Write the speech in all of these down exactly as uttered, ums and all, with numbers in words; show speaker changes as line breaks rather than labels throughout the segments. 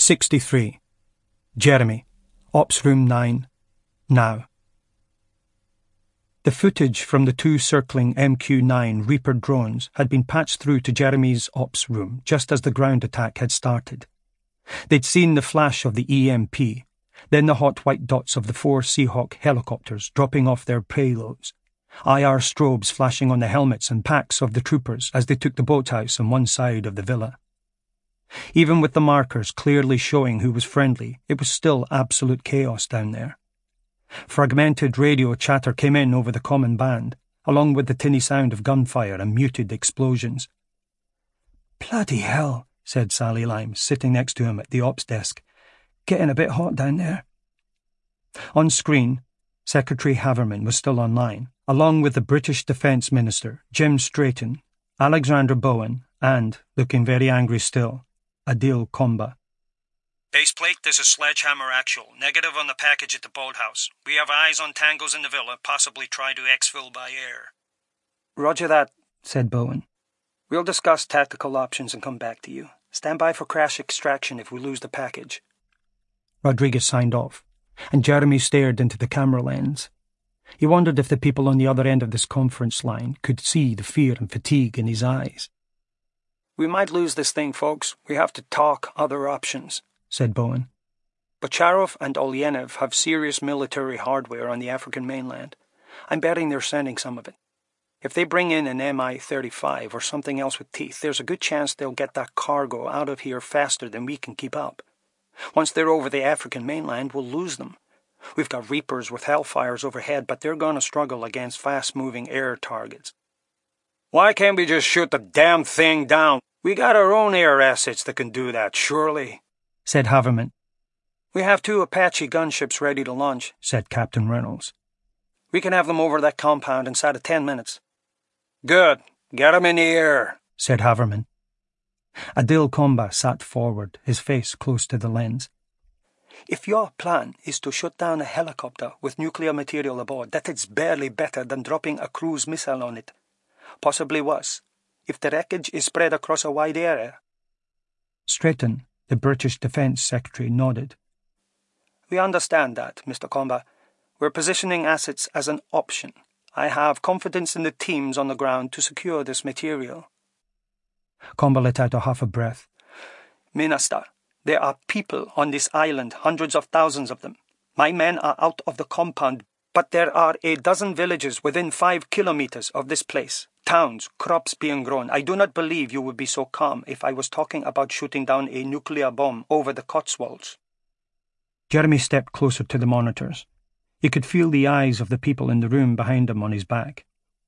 sixty-three. Jeremy. Ops Room nine. Now. The footage from the two circling M Q nine Reaper drones had been patched through to Jeremy's ops room just as the ground attack had started. They'd seen the flash of the E M P, then the hot white dots of the four Seahawk helicopters dropping off their payloads, I R strobes flashing on the helmets and packs of the troopers as they took the boathouse on one side of the villa. Even with the markers clearly showing who was friendly, it was still absolute chaos down there. Fragmented radio chatter came in over the common band, along with the tinny sound of gunfire and muted explosions. "Bloody hell," said Sally Lime, sitting next to him at the ops desk. "Getting a bit hot down there." On screen, Secretary Haverman was still online, along with the British Defence Minister, Jim Strayton, Alexander Bowen, and, looking very angry still, Adil Komba.
Baseplate, this is Sledgehammer Actual. Negative on the package at the boathouse. We have eyes on tangos in the villa, possibly try to exfil by air.
"Roger that," said Bowen. "We'll discuss tactical options and come back to you. Stand by for crash extraction if we lose the package." Rodriguez signed off, and Jeremy stared into the camera lens. He wondered if the people on the other end of this conference line could see the fear and fatigue in his eyes. "We might lose this thing, folks. We have to talk other options," said Bowen. "Bocharov and Olyenev have serious military hardware on the African mainland. I'm betting they're sending some of it. If they bring in an M I thirty-five or something else with teeth, there's a good chance they'll get that cargo out of here faster than we can keep up. Once they're over the African mainland, we'll lose them. We've got Reapers with Hellfires overhead, but they're going to struggle against fast-moving air targets." "Why can't we just shoot the damn thing down? We got our own air assets that can do that, surely," said Haverman. "We have two Apache gunships ready to launch," said Captain Reynolds. "We can have them over that compound inside of ten minutes. "Good. Get them in the air," said Haverman. Adil Komba sat forward, his face close to the lens. "If your plan is to shoot down a helicopter with nuclear material aboard, that is barely better than dropping a cruise missile on it. Possibly worse, if the wreckage is spread across a wide area." Strayton, the British Defence Secretary, nodded. "We understand that, Mister Komba. We're positioning assets as an option. I have confidence in the teams on the ground to secure this material." Komba let out a half a breath. "Minister, there are people on this island, hundreds of thousands of them. My men are out of the compound, but there are a dozen villages within five kilometers of this place. Towns, crops being grown. I do not believe you would be so calm if I was talking about shooting down a nuclear bomb over the Cotswolds." Jeremy stepped closer to the monitors. He could feel the eyes of the people in the room behind him on his back.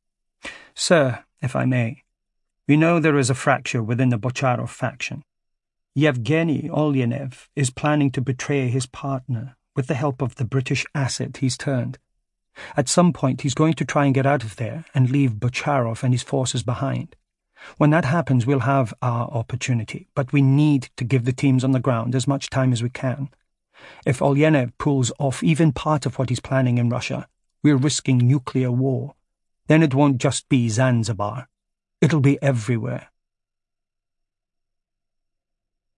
"Sir, if I may, we know there is a fracture within the Bocharov faction. Yevgeny Olyenev is planning to betray his partner with the help of the British asset he's turned. At some point he's going to try and get out of there and leave Bocharov and his forces behind. When that happens, we'll have our opportunity, but we need to give the teams on the ground as much time as we can. If Olyenev pulls off even part of what he's planning in Russia, we're risking nuclear war. Then it won't just be Zanzibar. It'll be everywhere.